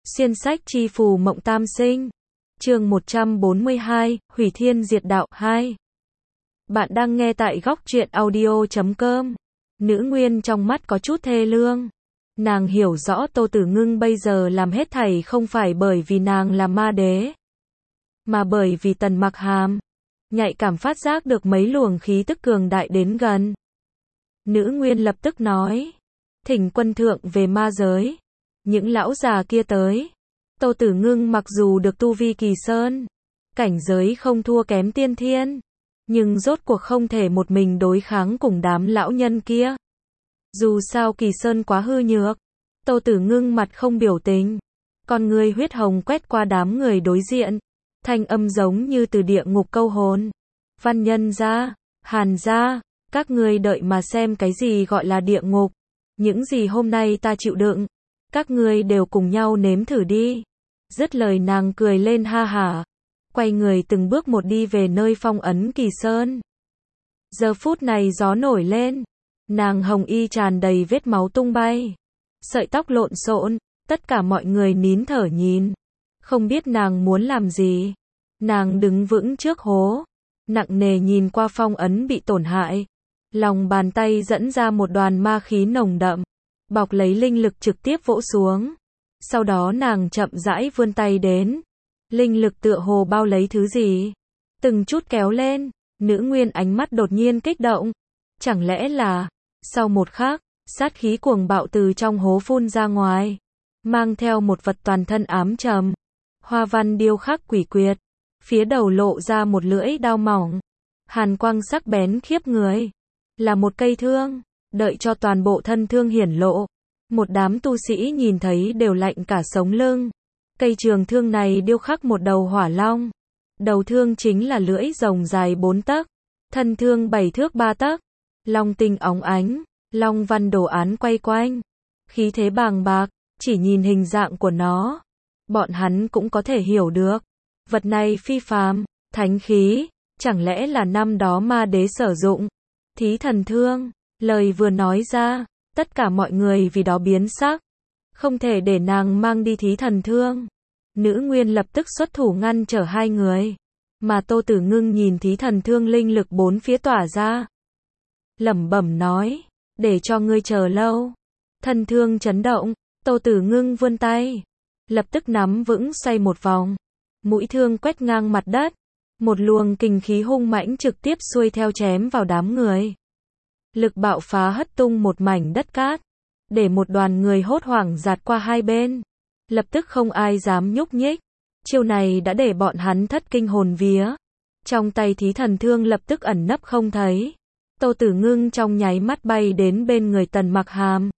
Xuyên sách chi phù mộng tam sinh. Chương 142, Hủy Thiên Diệt Đạo 2. Bạn đang nghe tại góc truyện audio.com. Nữ Nguyên trong mắt có chút thê lương. Nàng hiểu rõ Tô Tử Ngưng bây giờ làm hết thảy không phải bởi vì nàng là ma đế, mà bởi vì Tần Mặc Hàm nhạy cảm phát giác được mấy luồng khí tức cường đại đến gần. Nữ Nguyên lập tức nói, thỉnh quân thượng về ma giới. Những lão già kia tới. Tô Tử Ngưng mặc dù được tu vi Kỳ Sơn, cảnh giới không thua kém tiên thiên, nhưng rốt cuộc không thể một mình đối kháng cùng đám lão nhân kia. Dù sao Kỳ Sơn quá hư nhược. Tô Tử Ngưng mặt không biểu tình, con người huyết hồng quét qua đám người đối diện, thanh âm giống như từ địa ngục câu hồn. Văn Nhân gia, Hàn gia, các ngươi đợi mà xem cái gì gọi là địa ngục. Những gì hôm nay ta chịu đựng, các ngươi đều cùng nhau nếm thử đi. Dứt lời nàng cười lên ha hả, quay người từng bước một đi về nơi phong ấn Kỳ Sơn. Giờ phút này gió nổi lên, nàng hồng y tràn đầy vết máu tung bay, sợi tóc lộn xộn, tất cả mọi người nín thở nhìn, không biết nàng muốn làm gì. Nàng đứng vững trước hố, nặng nề nhìn qua phong ấn bị tổn hại, lòng bàn tay dẫn ra một đoàn ma khí nồng đậm, bọc lấy linh lực trực tiếp vỗ xuống. Sau đó nàng chậm rãi vươn tay đến, linh lực tựa hồ bao lấy thứ gì, từng chút kéo lên. Nữ Nguyên ánh mắt đột nhiên kích động, chẳng lẽ là... Sau một khắc, sát khí cuồng bạo từ trong hố phun ra ngoài, mang theo một vật toàn thân ám trầm, hoa văn điêu khắc quỷ quyệt, phía đầu lộ ra một lưỡi đao mỏng, hàn quang sắc bén khiếp người, là một cây thương. Đợi cho toàn bộ thân thương hiển lộ, một đám tu sĩ nhìn thấy đều lạnh cả sống lưng. Cây trường thương này điêu khắc một đầu hỏa long, đầu thương chính là lưỡi rồng dài 4 tấc, thân thương 7 thước 3 tấc, long tinh óng ánh, long văn đồ án quay quanh, khí thế bàng bạc. Chỉ nhìn hình dạng của nó, bọn hắn cũng có thể hiểu được, vật này phi phàm, thánh khí, chẳng lẽ là năm đó ma đế sử dụng. Thí thần thương. Lời vừa nói ra, tất cả mọi người vì đó biến sắc. Không thể để nàng mang đi thí thần thương. Nữ Nguyên lập tức xuất thủ ngăn trở hai người, mà Tô Tử Ngưng nhìn thí thần thương linh lực bốn phía tỏa ra, lẩm bẩm nói, để cho ngươi chờ lâu. Thần thương chấn động, Tô Tử Ngưng vươn tay, lập tức nắm vững xoay một vòng, mũi thương quét ngang mặt đất, một luồng kình khí hung mãnh trực tiếp xuôi theo chém vào đám người. Lực bạo phá hất tung một mảnh đất cát, để một đoàn người hốt hoảng giạt qua hai bên. Lập tức không ai dám nhúc nhích. Chiêu này đã để bọn hắn thất kinh hồn vía. Trong tay thí thần thương lập tức ẩn nấp không thấy. Tô Tử Ngưng trong nháy mắt bay đến bên người Tần Mặc Hàm.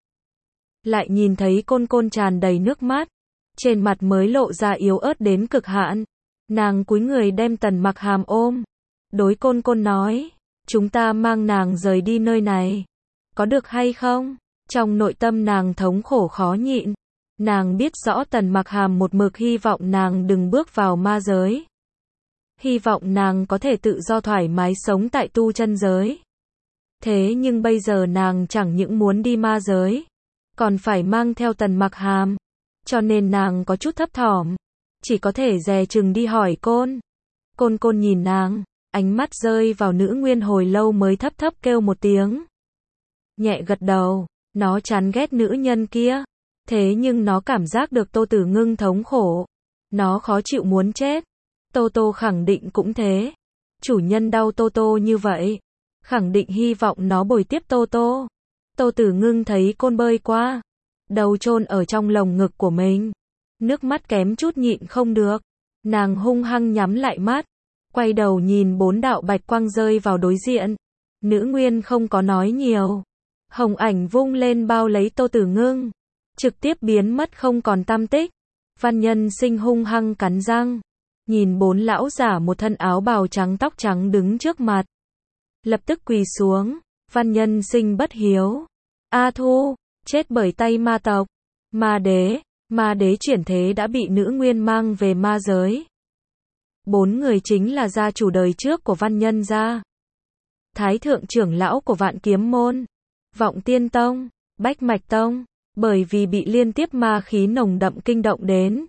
Lại nhìn thấy Côn Côn tràn đầy nước mắt, trên mặt mới lộ ra yếu ớt đến cực hạn. Nàng cúi người đem Tần Mặc Hàm ôm, đối Côn Côn nói, chúng ta mang nàng rời đi nơi này, có được hay không? Trong nội tâm nàng thống khổ khó nhịn. Nàng biết rõ Tần Mặc Hàm một mực hy vọng nàng đừng bước vào ma giới, hy vọng nàng có thể tự do thoải mái sống tại tu chân giới. Thế nhưng bây giờ nàng chẳng những muốn đi ma giới, còn phải mang theo Tần Mặc Hàm, cho nên nàng có chút thấp thỏm, chỉ có thể dè chừng đi hỏi Côn. Côn Côn nhìn nàng, ánh mắt rơi vào Nữ Nguyên hồi lâu mới thấp thấp kêu một tiếng. Nhẹ gật đầu, nó chán ghét nữ nhân kia. Thế nhưng nó cảm giác được Tô Tử Ngưng thống khổ. Nó khó chịu muốn chết. Tô Tô khẳng định cũng thế. Chủ nhân đau Tô Tô như vậy, khẳng định hy vọng nó bồi tiếp Tô Tô. Tô Tử Ngưng thấy Côn bơi qua, đầu chôn ở trong lồng ngực của mình, nước mắt kém chút nhịn không được. Nàng hung hăng nhắm lại mắt, quay đầu nhìn 4 đạo bạch quang rơi vào đối diện. Nữ Nguyên không có nói nhiều, hồng ảnh vung lên bao lấy Tô Tử Ngưng, trực tiếp biến mất không còn tăm tích. Văn Nhân Sinh hung hăng cắn răng, nhìn 4 lão giả một thân áo bào trắng tóc trắng đứng trước mặt, lập tức quỳ xuống. Văn Nhân Sinh bất hiếu, A Thu, chết bởi tay ma tộc. Ma đế chuyển thế đã bị Nữ Nguyên mang về ma giới. 4 người chính là gia chủ đời trước của Văn Nhân gia, Thái thượng trưởng lão của Vạn Kiếm môn, Vọng Tiên tông, Bách Mạch tông, bởi vì bị liên tiếp ma khí nồng đậm kinh động đến.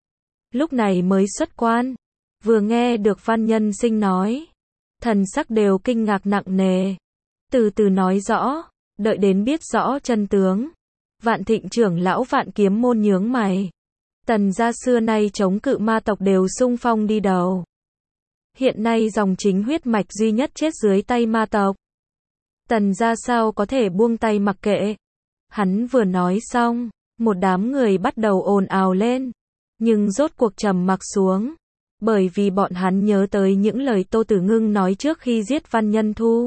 Lúc này mới xuất quan, vừa nghe được Văn Nhân Sinh nói, thần sắc đều kinh ngạc nặng nề. Từ từ nói rõ, đợi đến biết rõ chân tướng. Vạn Thịnh trưởng lão Vạn Kiếm môn nhướng mày. Tần gia xưa nay chống cự ma tộc đều xung phong đi đầu. Hiện nay dòng chính huyết mạch duy nhất chết dưới tay ma tộc. Tần gia sao có thể buông tay mặc kệ. Hắn vừa nói xong, một đám người bắt đầu ồn ào lên, nhưng rốt cuộc trầm mặc xuống, bởi vì bọn hắn nhớ tới những lời Tô Tử Ngưng nói trước khi giết Văn Nhân Thu.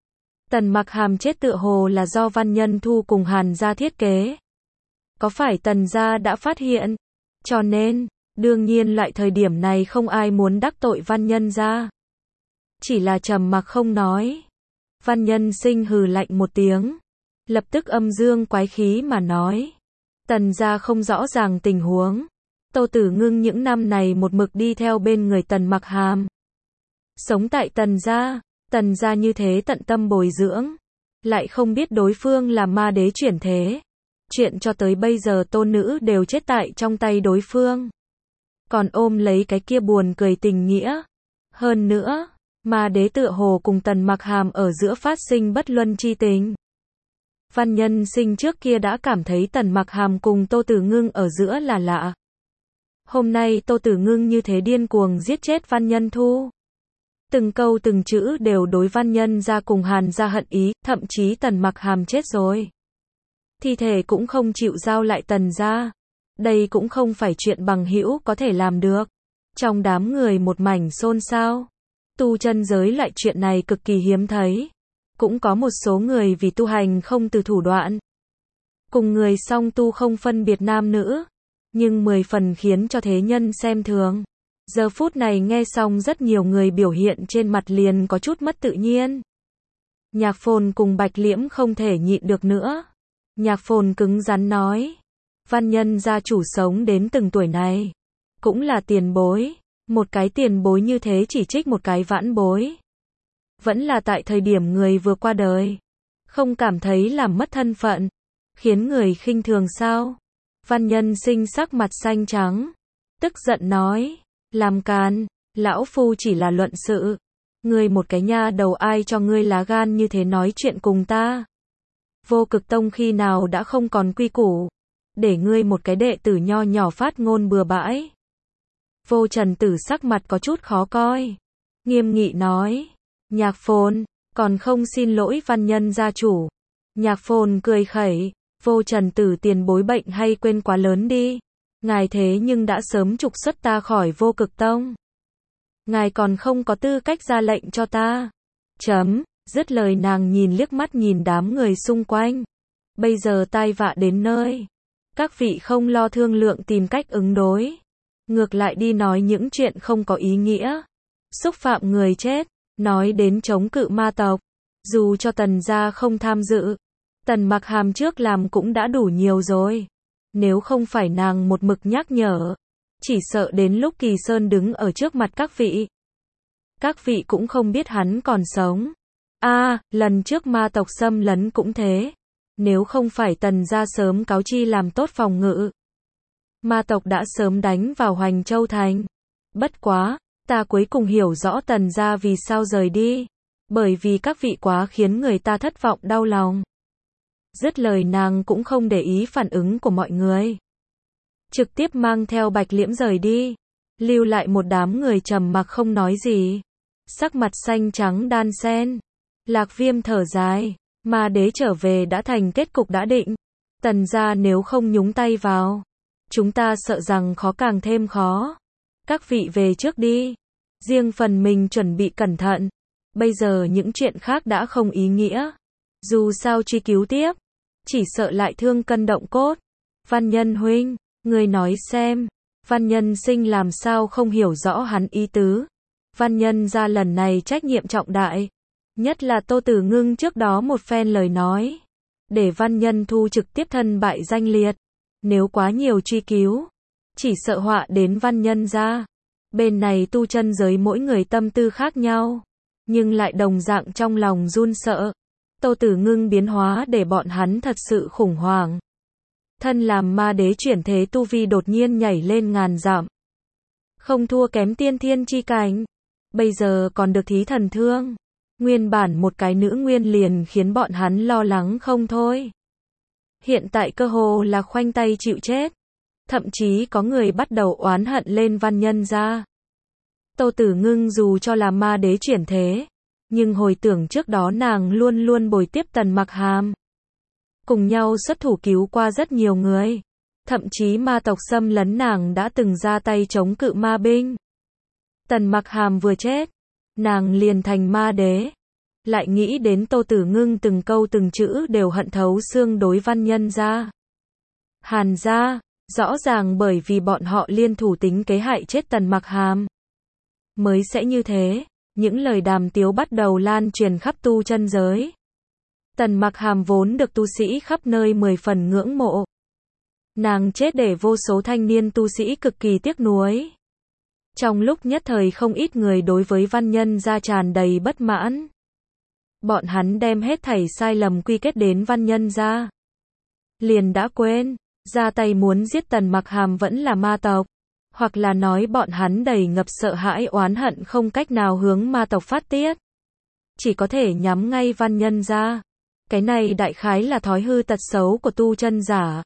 Tần Mặc Hàm chết tựa hồ là do Văn Nhân Thu cùng Hàn gia thiết kế. Có phải Tần gia đã phát hiện? Cho nên, đương nhiên loại thời điểm này không ai muốn đắc tội Văn Nhân gia. Chỉ là trầm mặc không nói. Văn Nhân Sinh hừ lạnh một tiếng, lập tức âm dương quái khí mà nói. Tần gia không rõ ràng tình huống. Tô Tử Ngưng những năm này một mực đi theo bên người Tần Mặc Hàm. Sống tại Tần gia như thế tận tâm bồi dưỡng, lại không biết đối phương là ma đế chuyển thế. Chuyện cho tới bây giờ tôn nữ đều chết tại trong tay đối phương. Còn ôm lấy cái kia buồn cười tình nghĩa. Hơn nữa, ma đế tựa hồ cùng Tần Mặc Hàm ở giữa phát sinh bất luân chi tình. Văn Nhân Sinh trước kia đã cảm thấy Tần Mặc Hàm cùng Tô Tử Ngưng ở giữa là lạ. Hôm nay Tô Tử Ngưng như thế điên cuồng giết chết Văn Nhân Thu. Từng câu từng chữ đều đối Văn Nhân gia cùng Hàn gia hận ý, thậm chí Tần Mặc Hàm chết rồi. Thi thể cũng không chịu giao lại Tần gia. Đây cũng không phải chuyện bằng hữu có thể làm được. Trong đám người một mảnh xôn xao. Tu chân giới loại chuyện này cực kỳ hiếm thấy. Cũng có một số người vì tu hành không từ thủ đoạn. Cùng người song tu không phân biệt nam nữ. Nhưng 10 phần khiến cho thế nhân xem thường. Giờ phút này nghe xong rất nhiều người biểu hiện trên mặt liền có chút mất tự nhiên. Nhạc Phồn cùng Bạch Liễm không thể nhịn được nữa. Nhạc Phồn cứng rắn nói. Văn Nhân gia chủ sống đến từng tuổi này. Cũng là tiền bối. Một cái tiền bối như thế chỉ trích một cái vãn bối. Vẫn là tại thời điểm người vừa qua đời. Không cảm thấy làm mất thân phận. Khiến người khinh thường sao? Văn Nhân Sinh sắc mặt xanh trắng. Tức giận nói. Làm càn, lão phu chỉ là luận sự. Ngươi một cái nha đầu ai cho ngươi lá gan như thế nói chuyện cùng ta. Vô Cực Tông khi nào đã không còn quy củ. Để ngươi một cái đệ tử nho nhỏ phát ngôn bừa bãi. Vô Trần Tử sắc mặt có chút khó coi. Nghiêm nghị nói. Nhạc Phồn, còn không xin lỗi Văn Nhân gia chủ. Nhạc Phồn cười khẩy. Vô Trần Tử tiền bối bệnh hay quên quá lớn đi. Ngài thế nhưng đã sớm trục xuất ta khỏi Vô Cực Tông. Ngài còn không có tư cách ra lệnh cho ta. Dứt lời nàng nhìn liếc mắt nhìn đám người xung quanh. Bây giờ tai vạ đến nơi. Các vị không lo thương lượng tìm cách ứng đối. Ngược lại đi nói những chuyện không có ý nghĩa. Xúc phạm người chết. Nói đến chống cự ma tộc. Dù cho Tần gia không tham dự. Tần Mặc Hàm trước làm cũng đã đủ nhiều rồi. Nếu không phải nàng một mực nhắc nhở. Chỉ sợ đến lúc Kỳ Sơn đứng ở trước mặt các vị. Các vị cũng không biết hắn còn sống. Lần trước ma tộc xâm lấn cũng thế. Nếu không phải Tần gia sớm cáo chi làm tốt phòng ngự. Ma tộc đã sớm đánh vào Hoành Châu Thành. Bất quá, ta cuối cùng hiểu rõ Tần gia vì sao rời đi. Bởi vì các vị quá khiến người ta thất vọng đau lòng. Dứt lời nàng cũng không để ý phản ứng của mọi người. Trực tiếp mang theo Bạch Liễm rời đi. Lưu lại một đám người trầm mặc không nói gì. Sắc mặt xanh trắng đan xen. Lạc Viêm thở dài. Ma đế trở về đã thành kết cục đã định. Tần gia nếu không nhúng tay vào. Chúng ta sợ rằng khó càng thêm khó. Các vị về trước đi. Riêng phần mình chuẩn bị cẩn thận. Bây giờ những chuyện khác đã không ý nghĩa. Dù sao truy cứu tiếp. Chỉ sợ lại thương cân động cốt. Văn Nhân huynh, người nói xem. Văn Nhân Sinh làm sao không hiểu rõ hắn ý tứ. Văn Nhân gia lần này trách nhiệm trọng đại. Nhất là Tô Tử Ngưng trước đó một phen lời nói. Để Văn Nhân Thu trực tiếp thân bại danh liệt. Nếu quá nhiều truy cứu. Chỉ sợ họa đến Văn Nhân gia. Bên này tu chân giới mỗi người tâm tư khác nhau. Nhưng lại đồng dạng trong lòng run sợ. Tô Tử Ngưng biến hóa để bọn hắn thật sự khủng hoảng. Thân làm ma đế chuyển thế tu vi đột nhiên nhảy lên ngàn dặm. Không thua kém tiên thiên chi cảnh. Bây giờ còn được thí thần thương. Nguyên bản một cái nữ nguyên liền khiến bọn hắn lo lắng không thôi. Hiện tại cơ hồ là khoanh tay chịu chết. Thậm chí có người bắt đầu oán hận lên Văn Nhân gia. Tô Tử Ngưng dù cho là ma đế chuyển thế, nhưng hồi tưởng trước đó nàng luôn luôn bồi tiếp Tần Mặc Hàm. Cùng nhau xuất thủ cứu qua rất nhiều người. Thậm chí ma tộc xâm lấn nàng đã từng ra tay chống cự ma binh. Tần Mặc Hàm vừa chết, nàng liền thành ma đế. Lại nghĩ đến Tô Tử Ngưng từng câu từng chữ đều hận thấu xương đối Văn Nhân gia. Hàn gia, rõ ràng bởi vì bọn họ liên thủ tính kế hại chết Tần Mặc Hàm. Mới sẽ như thế, những lời đàm tiếu bắt đầu lan truyền khắp tu chân giới. Tần Mặc Hàm vốn được tu sĩ khắp nơi 10 phần ngưỡng mộ. Nàng chết để vô số thanh niên tu sĩ cực kỳ tiếc nuối. Trong lúc nhất thời không ít người đối với Văn Nhân gia tràn đầy bất mãn. Bọn hắn đem hết thảy sai lầm quy kết đến Văn Nhân gia. Liền đã quên, ra tay muốn giết Tần Mặc Hàm vẫn là ma tộc. Hoặc là nói bọn hắn đầy ngập sợ hãi oán hận không cách nào hướng ma tộc phát tiết. Chỉ có thể nhắm ngay Văn Nhân gia. Cái này đại khái là thói hư tật xấu của tu chân giả.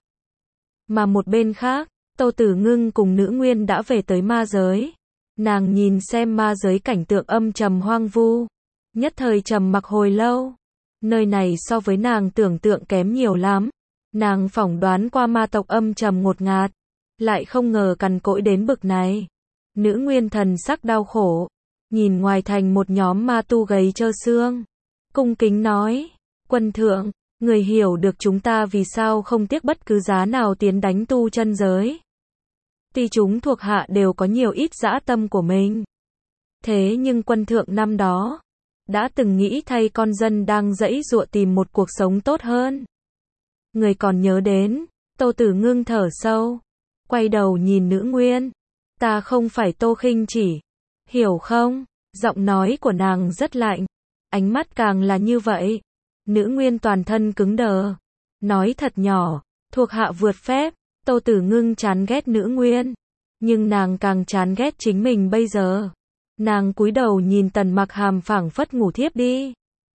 Mà một bên khác, Tô Tử Ngưng cùng nữ nguyên đã về tới ma giới. Nàng nhìn xem ma giới cảnh tượng âm trầm hoang vu. Nhất thời trầm mặc hồi lâu. Nơi này so với nàng tưởng tượng kém nhiều lắm. Nàng phỏng đoán qua ma tộc âm trầm ngột ngạt. Lại không ngờ cằn cỗi đến bực này. Nữ nguyên thần sắc đau khổ. Nhìn ngoài thành một nhóm ma tu gầy trơ xương. Cung kính nói. Quân thượng, người hiểu được chúng ta vì sao không tiếc bất cứ giá nào tiến đánh tu chân giới. Tuy chúng thuộc hạ đều có nhiều ít dã tâm của mình. Thế nhưng quân thượng năm đó, đã từng nghĩ thay con dân đang giãy giụa tìm một cuộc sống tốt hơn. Người còn nhớ đến, Tô Tử Ngưng thở sâu, quay đầu nhìn nữ nguyên. Ta không phải Tô Khinh Chỉ, hiểu không? Giọng nói của nàng rất lạnh, ánh mắt càng là như vậy. Nữ nguyên toàn thân cứng đờ, nói thật nhỏ, thuộc hạ vượt phép. Tô Tử Ngưng chán ghét nữ nguyên, nhưng nàng càng chán ghét chính mình bây giờ. Nàng cúi đầu nhìn Tần Mặc Hàm phảng phất ngủ thiếp đi.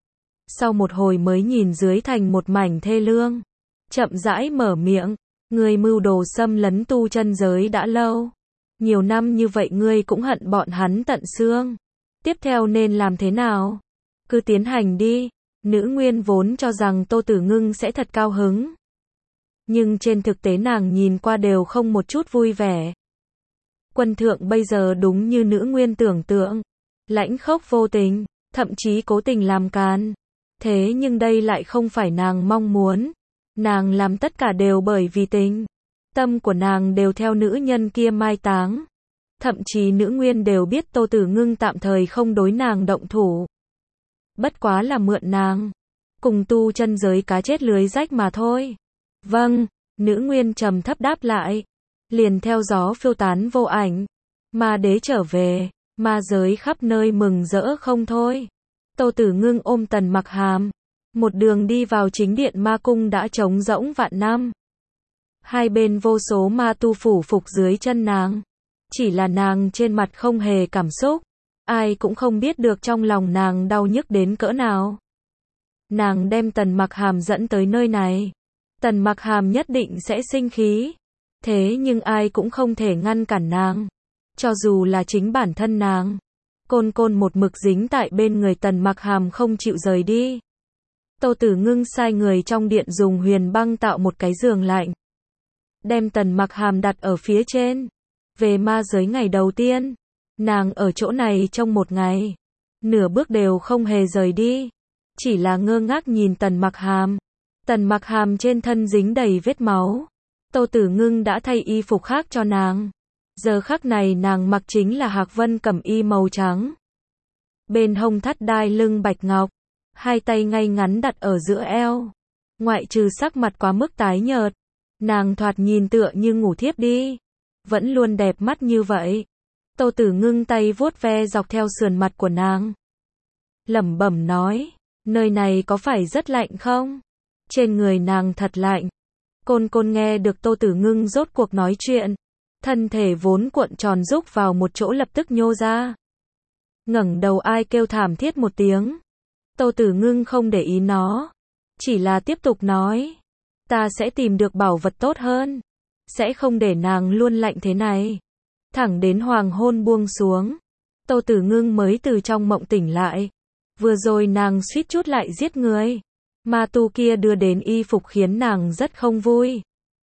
Sau một hồi mới nhìn dưới thành một mảnh thê lương, chậm rãi mở miệng, ngươi mưu đồ xâm lấn tu chân giới đã lâu. Nhiều năm như vậy ngươi cũng hận bọn hắn tận xương. Tiếp theo nên làm thế nào? Cứ tiến hành đi. Nữ nguyên vốn cho rằng Tô Tử Ngưng sẽ thật cao hứng. Nhưng trên thực tế nàng nhìn qua đều không một chút vui vẻ. Quân thượng bây giờ đúng như nữ nguyên tưởng tượng. Lãnh khốc vô tình, thậm chí cố tình làm càn. Thế nhưng đây lại không phải nàng mong muốn. Nàng làm tất cả đều bởi vì tình. Tâm của nàng đều theo nữ nhân kia mai táng. Thậm chí nữ nguyên đều biết Tô Tử Ngưng tạm thời không đối nàng động thủ. Bất quá là mượn nàng. Cùng tu chân giới cá chết lưới rách mà thôi. Vâng, nữ nguyên trầm thấp đáp lại. Liền theo gió phiêu tán vô ảnh. Ma đế trở về, ma giới khắp nơi mừng rỡ không thôi. Tô Tử Ngưng ôm Tần Mặc Hàm. Một đường đi vào chính điện ma cung đã trống rỗng vạn năm. Hai bên vô số ma tu phủ phục dưới chân nàng. Chỉ là nàng trên mặt không hề cảm xúc. Ai cũng không biết được trong lòng nàng đau nhức đến cỡ nào. Nàng đem Tần Mặc Hàm dẫn tới nơi này. Tần Mặc Hàm nhất định sẽ sinh khí. Thế nhưng ai cũng không thể ngăn cản nàng. Cho dù là chính bản thân nàng. Côn Côn một mực dính tại bên người Tần Mặc Hàm không chịu rời đi. Tô Tử Ngưng sai người trong điện dùng huyền băng tạo một cái giường lạnh. Đem Tần Mặc Hàm đặt ở phía trên. Về ma giới ngày đầu tiên. Nàng ở chỗ này trong một ngày. Nửa bước đều không hề rời đi. Chỉ là ngơ ngác nhìn Tần Mặc Hàm. Tần Mặc Hàm trên thân dính đầy vết máu. Tô Tử Ngưng đã thay y phục khác cho nàng. Giờ khắc này nàng mặc chính là hạc vân cẩm y màu trắng. Bên hông thắt đai lưng bạch ngọc. Hai tay ngay ngắn đặt ở giữa eo. Ngoại trừ sắc mặt quá mức tái nhợt. Nàng thoạt nhìn tựa như ngủ thiếp đi. Vẫn luôn đẹp mắt như vậy. Tô Tử Ngưng tay vuốt ve dọc theo sườn mặt của nàng. Lẩm bẩm nói, nơi này có phải rất lạnh không? Trên người nàng thật lạnh. Côn Côn nghe được Tô Tử Ngưng rốt cuộc nói chuyện, thân thể vốn cuộn tròn rúc vào một chỗ lập tức nhô ra. Ngẩng đầu ai kêu thảm thiết một tiếng. Tô Tử Ngưng không để ý nó, chỉ là tiếp tục nói, ta sẽ tìm được bảo vật tốt hơn, sẽ không để nàng luôn lạnh thế này. Thẳng đến hoàng hôn buông xuống, Tô Tử Ngưng mới từ trong mộng tỉnh lại. Vừa rồi nàng suýt chút lại giết người. Ma tu kia đưa đến y phục khiến nàng rất không vui.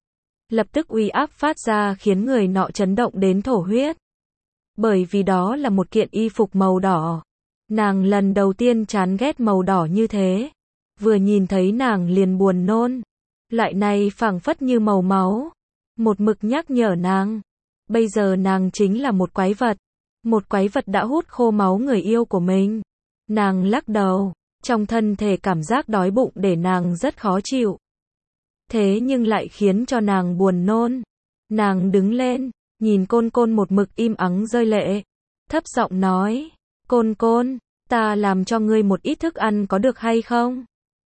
Lập tức uy áp phát ra khiến người nọ chấn động đến thổ huyết. Bởi vì đó là một kiện y phục màu đỏ. Nàng lần đầu tiên chán ghét màu đỏ như thế. Vừa nhìn thấy nàng liền buồn nôn. Loại này phảng phất như màu máu. Một mực nhắc nhở nàng. Bây giờ nàng chính là một quái vật. Một quái vật đã hút khô máu người yêu của mình. Nàng lắc đầu. Trong thân thể cảm giác đói bụng để nàng rất khó chịu. Thế nhưng lại khiến cho nàng buồn nôn. Nàng đứng lên, nhìn Côn Côn một mực im ắng rơi lệ. Thấp giọng nói, Côn Côn, ta làm cho ngươi một ít thức ăn có được hay không?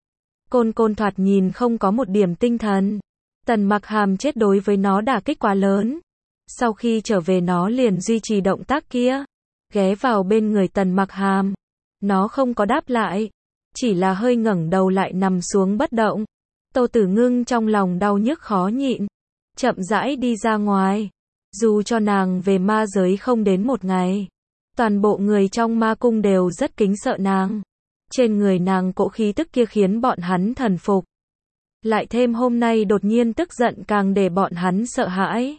Côn Côn thoạt nhìn không có một điểm tinh thần. Tần Mặc Hàm chết đối với nó đả kích quá lớn. Sau khi trở về nó liền duy trì động tác kia. Ghé vào bên người Tần Mặc Hàm. Nó không có đáp lại. Chỉ là hơi ngẩng đầu lại nằm xuống bất động. Tô Tử Ngưng trong lòng đau nhức khó nhịn. Chậm rãi đi ra ngoài. Dù cho nàng về ma giới không đến một ngày. Toàn bộ người trong ma cung đều rất kính sợ nàng. Trên người nàng cỗ khí tức kia khiến bọn hắn thần phục. Lại thêm hôm nay đột nhiên tức giận càng để bọn hắn sợ hãi.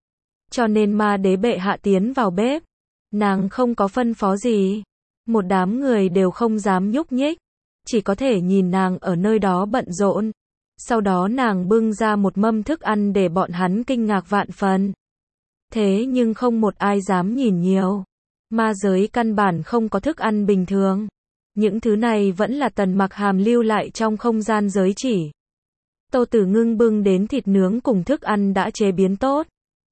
Cho nên ma đế bệ hạ tiến vào bếp. Nàng không có phân phó gì. Một đám người đều không dám nhúc nhích. Chỉ có thể nhìn nàng ở nơi đó bận rộn. Sau đó nàng bưng ra một mâm thức ăn để bọn hắn kinh ngạc vạn phần. Thế nhưng không một ai dám nhìn nhiều. Ma giới căn bản không có thức ăn bình thường. Những thứ này vẫn là Tần Mặc Hàm lưu lại trong không gian giới chỉ. Tô Tử Ngưng bưng đến thịt nướng cùng thức ăn đã chế biến tốt.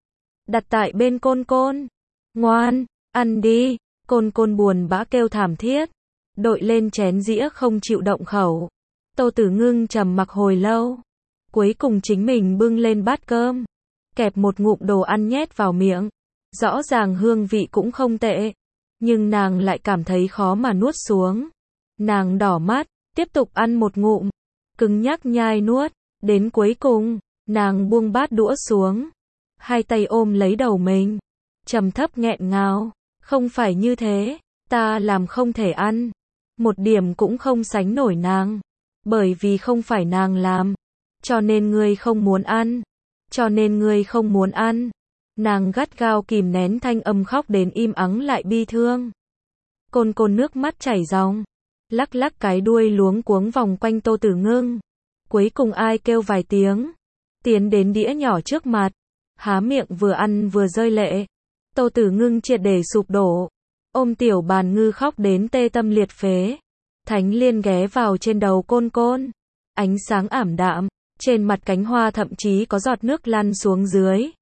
Đặt tại bên Côn Côn. Ngoan, ăn đi. Côn Côn buồn bã kêu thảm thiết. Đội lên chén dĩa không chịu động khẩu. Tô Tử Ngưng trầm mặc hồi lâu. Cuối cùng chính mình bưng lên bát cơm. Kẹp một ngụm đồ ăn nhét vào miệng. Rõ ràng hương vị cũng không tệ. Nhưng nàng lại cảm thấy khó mà nuốt xuống. Nàng đỏ mắt, tiếp tục ăn một ngụm. Cứng nhắc nhai nuốt. Đến cuối cùng, nàng buông bát đũa xuống. Hai tay ôm lấy đầu mình. Trầm thấp nghẹn ngào. Không phải như thế. Ta làm không thể ăn. Một điểm cũng không sánh nổi nàng. Bởi vì không phải nàng làm. Cho nên ngươi không muốn ăn. Cho nên ngươi không muốn ăn. Nàng gắt gao kìm nén thanh âm khóc đến im ắng lại bi thương. Côn Côn nước mắt chảy ròng. Lắc lắc cái đuôi luống cuống vòng quanh Tô Tử Ngưng. Cuối cùng ai kêu vài tiếng. Tiến đến đĩa nhỏ trước mặt. Há miệng vừa ăn vừa rơi lệ. Tô Tử Ngưng triệt để sụp đổ. Ôm tiểu bàn ngư khóc đến tê tâm liệt phế. Thánh liên ghé vào trên đầu Côn Côn. Ánh sáng ảm đạm. Trên mặt cánh hoa thậm chí có giọt nước lăn xuống dưới.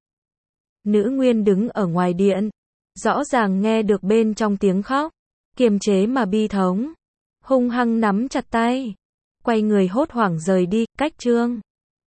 Nữ Nguyên đứng ở ngoài điện. Rõ ràng nghe được bên trong tiếng khóc. Kiềm chế mà bi thống. Hung hăng nắm chặt tay. Quay người hốt hoảng rời đi, cách chương.